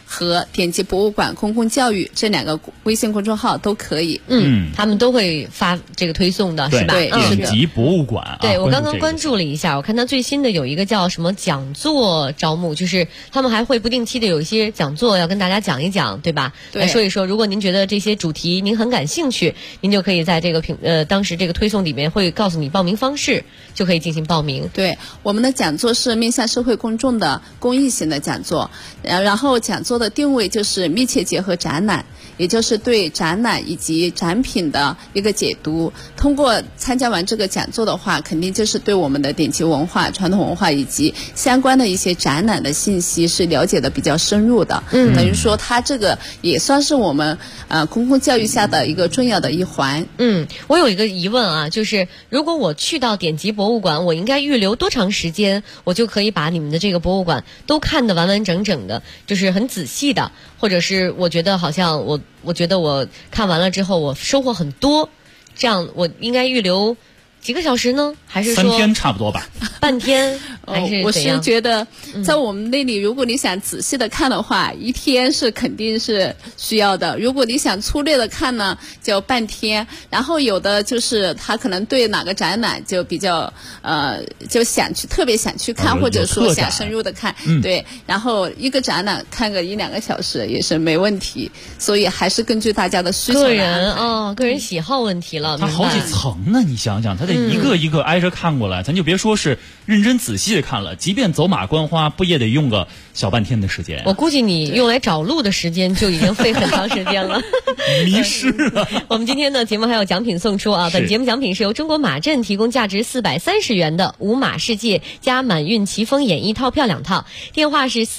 和典籍博物馆公共教育这2个微信公众号都可以。 他们都会发这个推送的，是吧？ 对， 典籍博物馆。 对，我刚刚关注了一下，我看它最新的有一个叫什么讲座招募，就是他们还会不定期的有一些讲座要跟大家讲一讲，对吧？ 对， 来说一说，如果您觉得这些主题您很感兴趣，您就可以在这个当时这个推送里面会告诉你报名方式，就可以进行报名。 对，我们的讲座是面向社会公众的公益型的讲座，然后讲座的定位就是密切结合展览，也就是对展览以及展品的一个解读。通过参加完这个讲座的话，肯定就是对我们的典籍文化、传统文化以及相关的一些展览的信息是了解的比较深入的。等于说它这个也算是我们公共教育下的一个重要的一环。 我有一个疑问啊，就是如果我去到典籍博物馆，我应该预留多长时间，我就可以把你们的这个博物馆都看得完完整整的，就是很仔细的，或者是我觉得好像我觉得我看完了之后我收获很多，这样我应该预留几个小时呢？还是说 3天差不多吧？ 半天还是我是觉得在我们那里，如果你想仔细的看的话，1天是肯定是需要的。如果你想粗略的看呢，就半天。然后有的就是他可能对哪个展览就比较就特别想去看，或者说想深入的看，对。然后一个展览看个1-2个小时也是没问题。所以还是根据大家的需求来个人喜好问题了。 它好几层呢，你想想，它得一个一个挨着看过来，咱就别说是认真仔细的看了，即便走马观花，不也得用个小半天的时间？ 我估计你用来找路的时间就已经费很长时间了， 迷失了。 我们今天的节目还有奖品送出啊！本节目奖品是由中国马镇提供价值430元的五马世界加满运奇峰演艺套票2套，电话是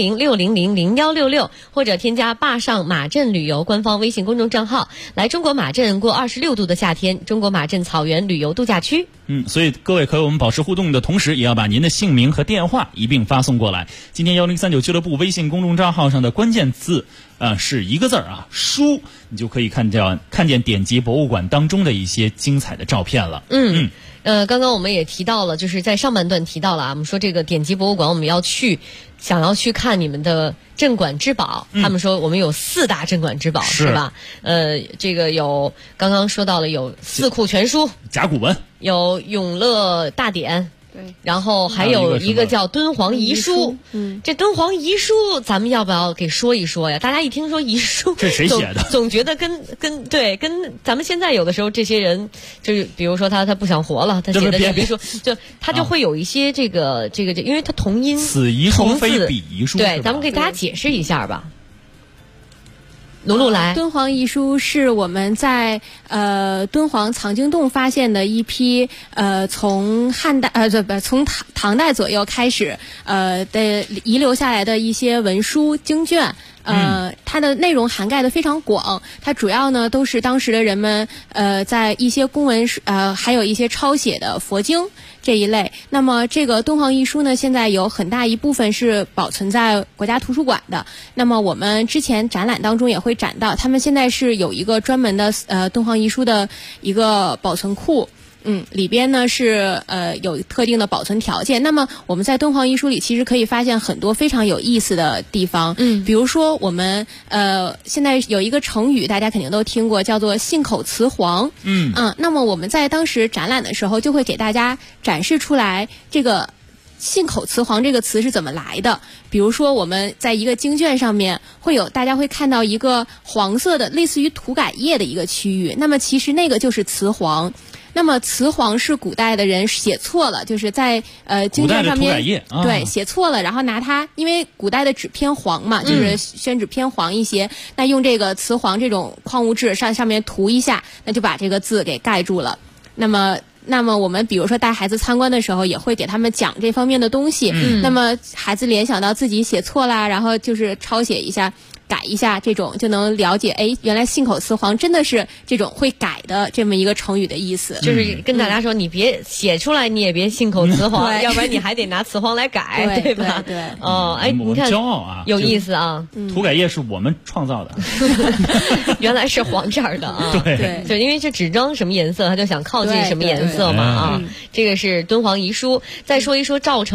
400-600-0166，或者添加坝上马镇旅游官方微信公众账号，来中国马镇过26度的夏天，中国马镇草原旅游度假区。 所以各位和我们保持互动的同时，也要把您的姓名和电话一并发送过来。今天1039俱乐部微信公众账号上的关键字是一个字啊，书，你就可以看见典籍博物馆当中的一些精彩的照片了。 刚刚我们也提到了，就是在上半段提到了我们说这个典籍博物馆我们想要去看你们的镇馆之宝，他们说我们有4大镇馆之宝，是吧？这个有刚刚说到了有四库全书、 甲骨文， 有永乐大典。对，然后还有一个叫敦煌遗书。这敦煌遗书咱们要不要给说一说呀？大家一听说遗书， 这谁写的？ 总觉得跟咱们现在有的时候这些人，就是比如说他不想活了，他写的遗书，就他就会有一些这个，因为他同音， 此遗书非彼遗书。 对，咱们给大家解释一下吧。卢卢来， 敦煌遗书是我们在敦煌藏经洞发现的一批从从唐代左右开始的遗留下来的一些文书经卷。它的内容涵盖的非常广，它主要呢都是当时的人们在一些公文还有一些抄写的佛经这一类。那么这个敦煌遗书呢，现在有很大一部分是保存在国家图书馆的。那么我们之前展览当中也会展到，他们现在是有一个专门的敦煌遗书的一个保存库。里边呢是有特定的保存条件。那么我们在敦煌遗书里其实可以发现很多非常有意思的地方。比如说我们现在有一个成语大家肯定都听过，叫做信口雌黄。那么我们在当时展览的时候就会给大家展示出来这个信口雌黄这个词是怎么来的。比如说我们在一个经卷上面大家会看到一个黄色的类似于涂改液的一个区域，那么其实那个就是雌黄。那么雌黄是古代的人写错了，就是在经卷上面对写错了，然后拿它，因为古代的纸偏黄嘛，就是宣纸偏黄一些，那用这个雌黄这种矿物质上面涂一下，那就把这个字给盖住了。那么我们比如说带孩子参观的时候，也会给他们讲这方面的东西。那么孩子联想到自己写错啦，然后就是抄写一下。改一下，这种就能了解，原来信口雌黄真的是这种会改的这么一个成语的意思。 就是跟大家说，你别写出来，你也别信口雌黄，要不然你还得拿雌黄来改，对吧？ 对。 你看， 骄傲啊， 有意思啊！ 涂改液是我们创造的， 原来是黄色的啊！ 对， 就因为这纸张什么颜色，他就想靠近什么颜色嘛啊！这个是敦煌遗书。再说一说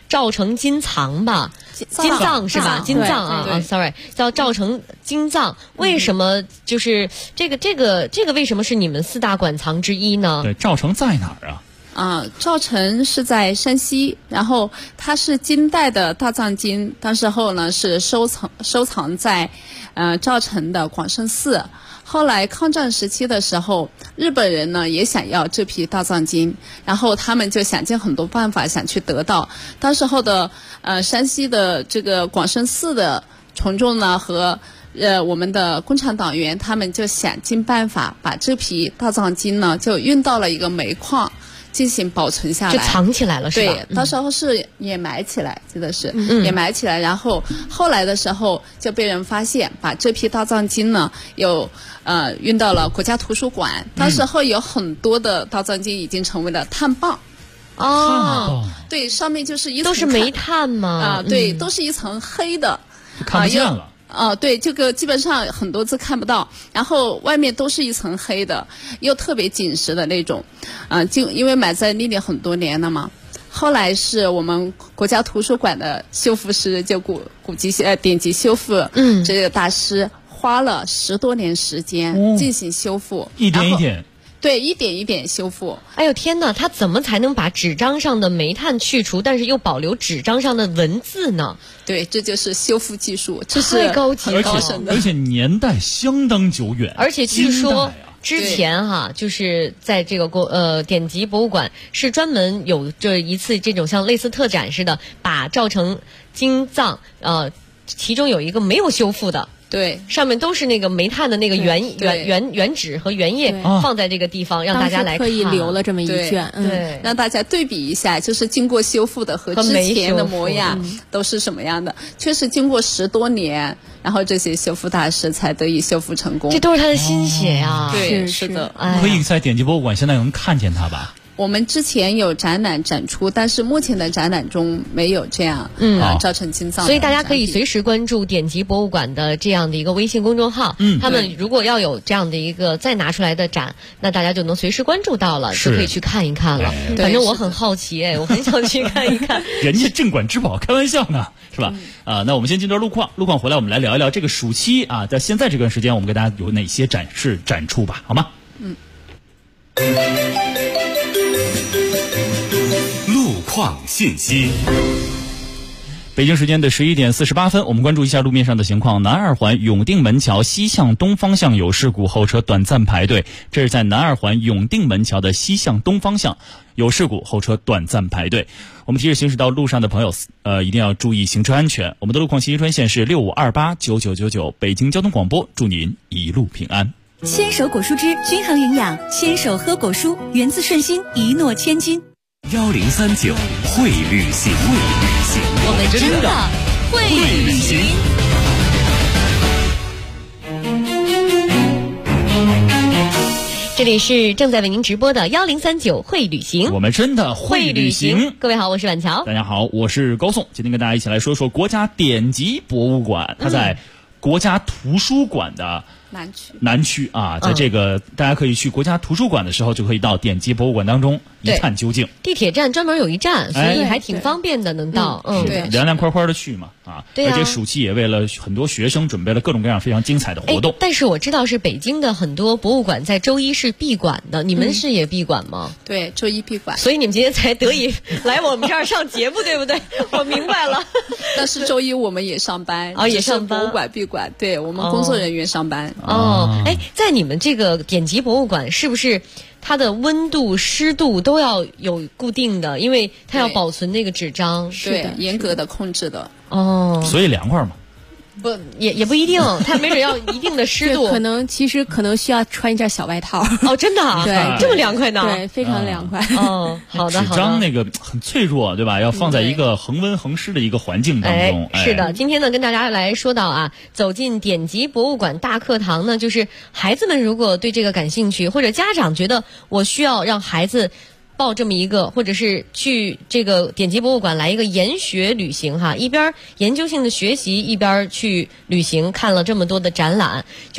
赵成金藏吧，金藏是吧？金藏啊，sorry， 叫赵成金藏。为什么就是这个为什么是你们4大馆藏之一呢？ 对，赵成在哪儿啊？ 赵成是在山西，然后它是金代的大藏经，当时候呢是收藏在赵成的广胜寺。后来抗战时期的时候，日本人呢也想要这批大藏经，然后他们就想尽很多办法想去得到。当时候的山西的这个广胜寺的群众呢和我们的共产党员，他们就想尽办法把这批大藏经呢就运到了一个煤矿进行保存下来， 就藏起来了是吧？ 对，到时候是掩埋起来，记得是掩埋起来。然后后来的时候就被人发现，把这批大藏经呢有运到了国家图书馆。当时候有很多的大藏经已经成为了碳棒。对，上面就是一层都是煤炭吗？ 对，都是一层黑的， 看不见了。 对，这个基本上很多字看不到，然后外面都是一层黑的，又特别紧实的那种，因为埋在那里很多年了嘛。后来是我们国家图书馆的修复师，就典籍修复，这个大师花了10多年时间进行修复， 一点一点。 对，一点一点修复。 哎呦天哪，他怎么才能把纸张上的煤炭去除，但是又保留纸张上的文字呢？ 对，这就是修复技术，这是太高级了， 而且年代相当久远。 而且据说之前就是在这个典籍博物馆是专门有这一次这种像类似特展似的，把赵成金藏其中有一个没有修复的。 对， 上面都是那个煤炭的那个原纸和原液放在这个地方，让大家来看。 特意留了这么一卷， 对，让大家对比一下，就是经过修复的和之前的模样都是什么样的。确实经过10多年，然后这些修复大师才得以修复成功。 这都是他的心血呀！ 对，是的。 可以在典籍博物馆现在能看见它吧？ 我们之前有展览展出，但是目前的展览中没有这样赵成金藏。 所以大家可以随时关注典籍博物馆的这样的一个微信公众号。他们如果要有这样的一个再拿出来的展，那大家就能随时关注到了，就可以去看一看了。反正我很好奇，我很想去看一看。 人家镇馆之宝，开玩笑呢，是吧？那我们先进段路况回来，我们来聊一聊这个暑期在现在这段时间，我们给大家有哪些展示展出吧，好吗？ 路况信息。 北京时间的11点48分，我们关注一下路面上的情况。南二环永定门桥西向东方向有事故，后车短暂排队。这是在南二环永定门桥的西向东方向有事故，后车短暂排队。我们提示行驶到路上的朋友，一定要注意行车安全。我们的路况信息专线是65289999，北京交通广播，祝您一路平安。 牵手果蔬汁均衡营养，牵手喝果蔬，源自顺心，一诺千金。 1039会旅行， 我们真的会旅行。这里是正在为您直播的1039会旅行， 我们真的会旅行。 各位好，我是婉乔。 大家好，我是高颂。今天跟大家一起来说说国家典籍博物馆，它在国家图书馆的南区在这个大家可以去国家图书馆的时候，就可以到典籍博物馆当中一探究竟。 地铁站专门有一站，所以还挺方便的，能到。 凉凉快快的去嘛而且暑期也为了很多学生准备了各种各样非常精彩的活动。 但是我知道是北京的很多博物馆在周一是闭馆的，你们是也闭馆吗？ 对，周一闭馆。 所以你们今天才得以来我们这儿上节目，对不对？我明白了。 但是周一我们也上班也上班。 博物馆闭馆，对我们工作人员上班。 在你们这个典籍博物馆是不是它的温度、湿度都要有固定的？因为它要保存那个纸张， 对，严格的控制的。 所以凉快嘛。 不，也不一定，它没准要一定的湿度。 其实可能需要穿一件小外套。 真的啊？ 对， 这么凉快呢？ 对，非常凉快。 好的。 纸张那个很脆弱，对吧？要放在一个恒温恒湿的一个环境当中。 是的，今天呢，跟大家来说到走进典籍博物馆大课堂呢，就是孩子们如果对这个感兴趣，或者家长觉得我需要让孩子报这么一个，或者是去这个典籍博物馆来一个研学旅行一边研究性的学习，一边去旅行，看了这么多的展览，就是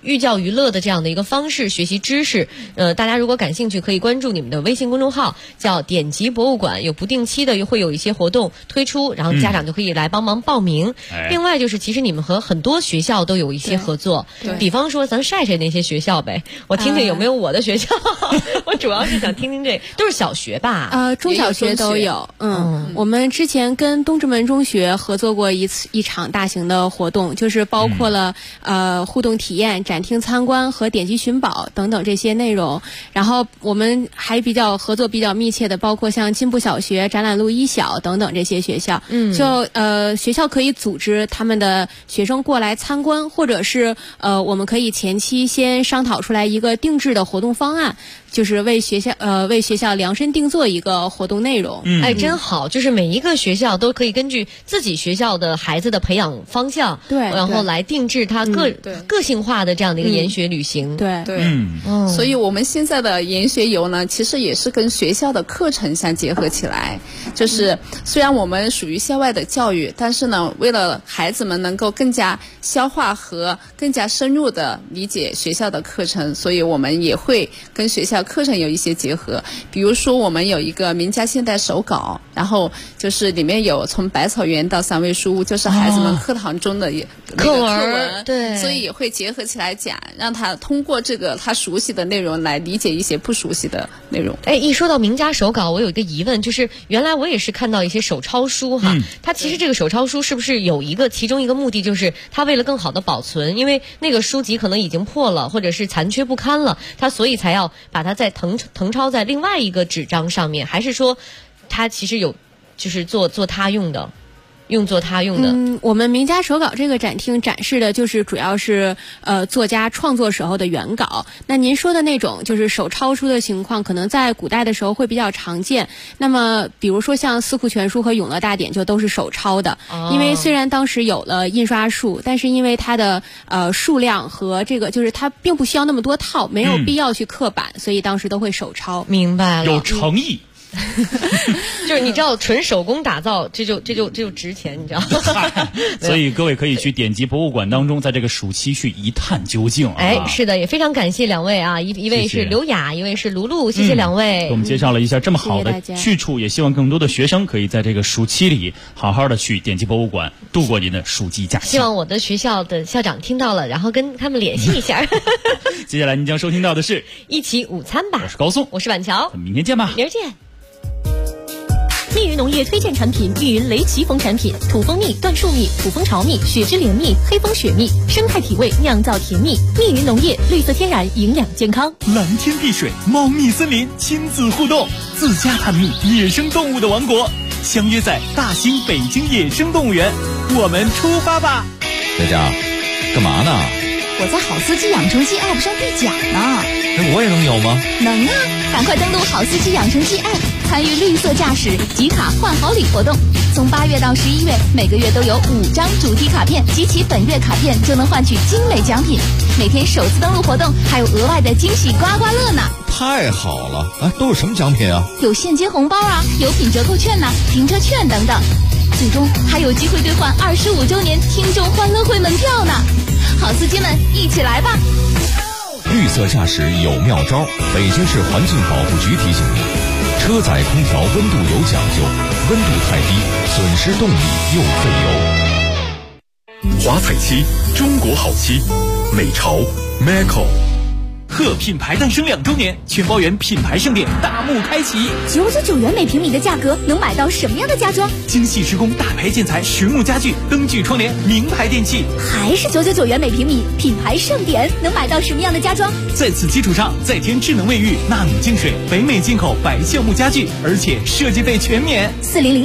寓教于乐的这样的一个方式学习知识。大家如果感兴趣，可以关注你们的微信公众号，叫典籍博物馆，有不定期的会有一些活动推出，然后家长就可以来帮忙报名。另外就是其实你们和很多学校都有一些合作，比方说咱晒晒那些学校呗，我听听有没有我的学校。我主要是想听听这都是小学吧？ 中小学都有。我们之前跟东直门中学合作过一场大型的活动，就是包括了互动体验、展厅参观和典籍寻宝等等这些内容。然后我们还合作比较密切的，包括像金步小学、展览路一小等等这些学校。学校可以组织他们的学生过来参观，或者是我们可以前期先商讨出来一个定制的活动方案，就是为学校量身定做一个活动内容。 真好，就是每一个学校都可以根据自己学校的孩子的培养方向，然后来定制它个性化的这样的一个研学旅行。 所以我们现在的研学游呢，其实也是跟学校的课程相结合起来。就是虽然我们属于校外的教育，但是呢，为了孩子们能够更加消化和更加深入的理解学校的课程，所以我们也会跟学校课程有一些结合。比如说我们有一个名家现代手稿，然后就是里面有从百草园到三味书屋，就是孩子们课堂中的课文， 对， 所以也会结合起来讲，让他通过这个他熟悉的内容来理解一些不熟悉的内容。 一说到名家手稿，我有一个疑问，就是原来我也是看到一些手抄书哈，它其实这个手抄书是不是有其中一个目的，就是它为了更好的保存，因为那个书籍可能已经破了或者是残缺不堪了，它所以才要把它再誊抄在另外一个纸张上面，还是说它其实有就是做他用的？ 我们名家手稿这个展厅展示的就是主要是作家创作时候的原稿。那您说的那种就是手抄书的情况，可能在古代的时候会比较常见。那么比如说像《四库全书》和《永乐大典》就都是手抄的。因为虽然当时有了印刷术，但是因为它的数量和这个就是它并不需要那么多套，没有必要去刻版，所以当时都会手抄。 明白了， 有诚意。 就是你知道纯手工打造，这就值钱，你知道吗？ 所以各位可以去典籍博物馆当中，在这个暑期去一探究竟啊！ 是的，也非常感谢两位啊，一位是刘雅，一位是卢璐，谢谢两位。 给我们介绍了一下这么好的去处，也希望更多的学生可以在这个暑期里好好的去典籍博物馆度过您的暑期假期。 希望我的学校的校长听到了，然后跟他们联系一下。 接下来您将收听到的是一起午餐吧。 我是高松， 我是板桥， 明天见吧， 明儿见。 密云农业推荐产品：密云雷奇蜂产品，土蜂蜜、椴树蜜、土蜂巢蜜、雪之莲蜜、黑蜂雪蜜，生态体味，酿造甜蜜。密云农业，绿色天然，营养健康。 蓝天碧水，猫蜜森林，亲子互动，自家探秘，野生动物的王国，相约在大兴北京野生动物园，我们出发吧！ 佳佳，干嘛呢？ 我在好司机养成记 App 上兑奖呢。 我也能有吗？ 能啊！赶快登录好司机养成记 App， 参与绿色驾驶集卡换好礼活动。从8月到11月，每个月都有5张主题卡片，集齐本月卡片就能换取精美奖品。每天首次登录活动还有额外的惊喜刮刮乐呢！ 太好了！都有什么奖品啊？ 有现金红包啊，有品折扣券呐，停车券等等。最终还有机会兑换25周年听众欢乐会门票呢！好司机们，一起来吧！ 绿色驾驶有妙招，北京市环境保护局提醒您：车载空调温度有讲究，温度太低，损失动力又费油。 华彩漆，中国好漆，美潮 Macco。 贺品牌诞生2周年，全包园品牌盛典大幕开启。 999元每平米的价格，能买到什么样的家装？ 精细施工，大牌建材，实木家具，灯具窗帘，名牌电器。 还是999元每平米，品牌盛典，能买到什么样的家装？ 在此基础上，再添智能卫浴、纳米净水，北美进口白橡木家具，而且设计费全免。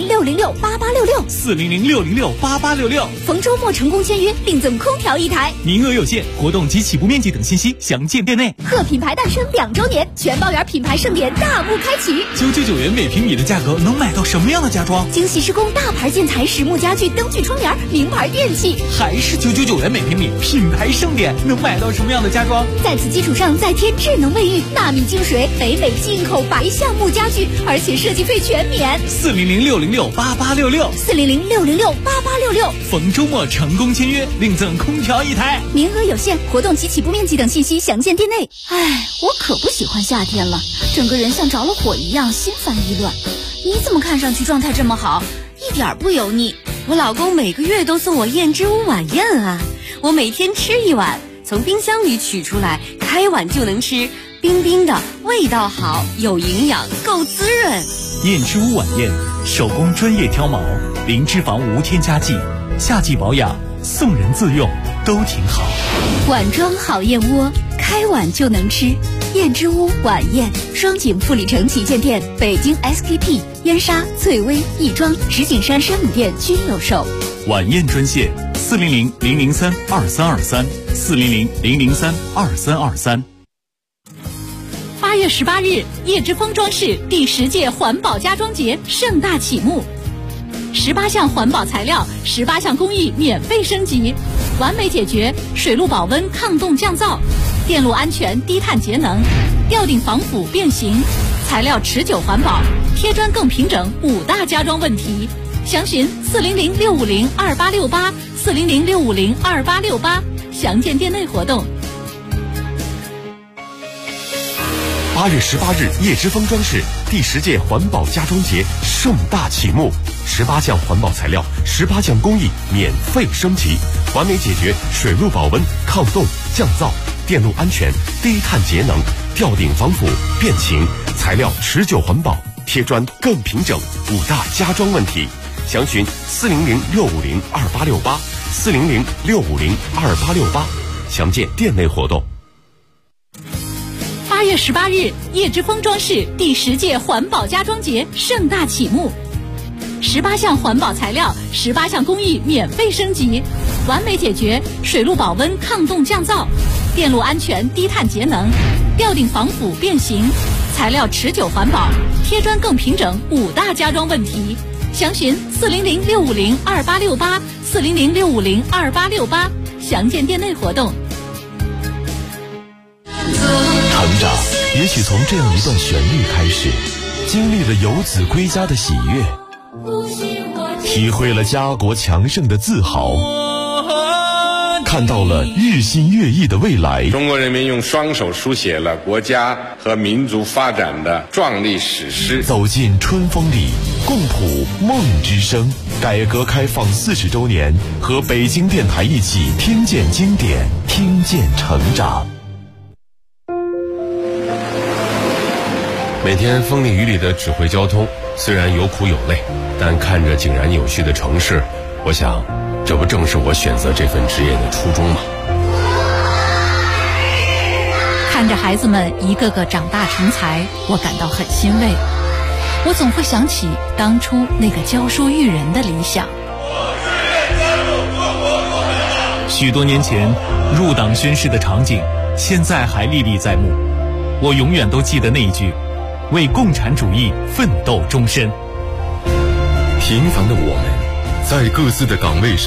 400-606-8866，400-606-8866。逢周末成功签约，另赠空调1台。 名额有限，活动及起步面积等信息详见店内。 贺品牌诞生2周年，全包圆品牌盛典大幕开启。 999元每平米的价格能买到什么样的家装？ 精细施工、大牌建材、实木家具、灯具、窗帘、名牌电器。 还是999元每平米，品牌盛典能买到什么样的家装？ 在此基础上再添智能卫浴、纳米净水、北美进口白橡木家具，而且设计费全免。 400-606-8866，400-606-8866。逢周末成功签约，另赠空调1台， 名额有限，活动及起步面积等信息详见店内。哎，我可不喜欢夏天了，整个人像着了火一样，心烦意乱。你怎么看上去状态这么好，一点不油腻？ 我老公每个月都送我燕之屋晚宴啊，我每天吃1碗，从冰箱里取出来，开碗就能吃，冰冰的，味道好，有营养，够滋润。 燕之屋晚宴，手工专业挑毛，零脂肪无添加剂，夏季保养，送人自用都挺好。 碗装好燕窝，开碗就能吃。燕之屋晚宴，双井富里城旗舰店、北京 SKP、燕莎、翠微、亦庄、石景山山姆店均有售。 晚宴专线400-003-2323，400-003-2323。 8月18日，叶之峰装饰第10届环保家装节盛大启幕，18项环保材料，18项工艺免费升级，完美解决水路保温、抗冻降噪，电路安全、低碳节能，吊顶防腐变形，材料持久环保，贴砖更平整，5大家装问题。详询400-650-2868，400-650-2868，详见店内活动。 8月18日，叶之峰装饰第10届环保家装节盛大启幕，18项环保材料，18项工艺免费升级，完美解决水路保温、抗冻、降噪，电路安全、低碳节能，吊顶防腐变形，材料持久环保，贴砖更平整，5大家装问题。详询400-650-2868，400-650-2868，详见店内活动。 8月18日，叶之峰装饰第10届环保家装节盛大启幕，18项环保材料，18项工艺免费升级，完美解决水路保温、抗冻降噪，电路安全、低碳节能，吊顶防腐变形，材料持久环保，贴砖更平整，5大家装问题。详询400-650-2868，400-650-2868，详见店内活动。 成长也许从这样一段旋律开始，经历了游子归家的喜悦，体会了家国强盛的自豪，看到了日新月异的未来。 中国人民用双手书写了国家和民族发展的壮丽史诗。 走进春风里，共谱梦之声。改革开放40周年，和北京电台一起听见经典，听见成长。每天风里雨里的指挥交通，虽然有苦有累，但看着井然有序的城市，我想这不正是我选择这份职业的初衷吗？ 看着孩子们一个个长大成才，我感到很欣慰。我总会想起当初那个教书育人的理想。 许多年前入党宣誓的场景，现在还历历在目。我永远都记得那一句：为共产主义奋斗终身。 平凡的我们，在各自的岗位上